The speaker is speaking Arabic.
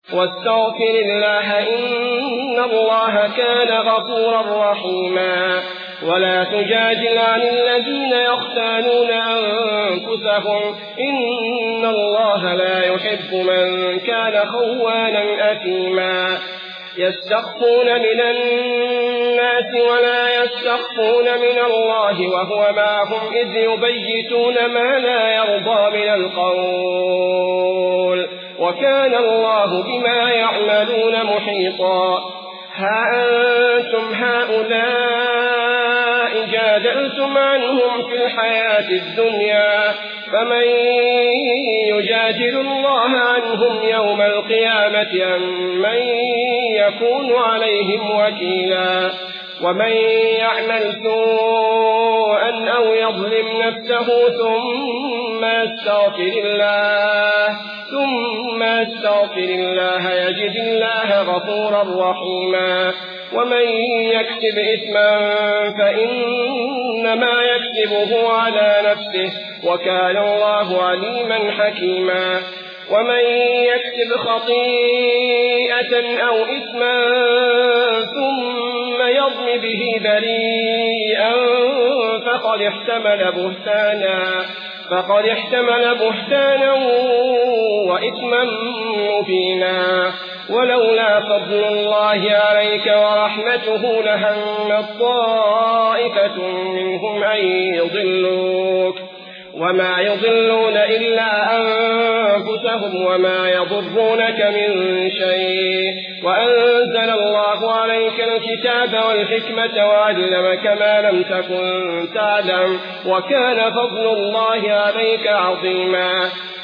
واستغفر الله إن الله كان غفورا رحيما. ولا تجادل عن الذين يختانون أنفسهم إن الله لا يحب من كان خوانا أثيما. يستخفون من الناس ولا يستخفون من الله وهو معهم إذ يبيتون ما لا يرضى من القول وكان الله بما يعملون محيطا. ها أنتم هؤلاء جادلتم عنهم في الحياة الدنيا فمن يجادل الله عنهم يوم القيامة أم من يكون عليهم وكيلا. ومن يعمل سوءا أو يظلم نفسه ثم يستغفر الله يجد الله غفورا رحيما. ومن يكسب إثما فإنما يكسبه على نفسه وكان الله عليما حكيما. ومن يكسب خطيئة أو إثما ثم يظلم به بريئا فقد احتمل بهتانا وإثما مبينا. ولولا فضل الله عليك ورحمته لهم طائفة منهم أن يضلوك وما يضلون إلا أنفسهم وما يضرونك من شيء. وأنزل الله عليك الكتاب والحكمة وعلمك ما لم تكن تعلم وكان فضل الله عليك عظيما.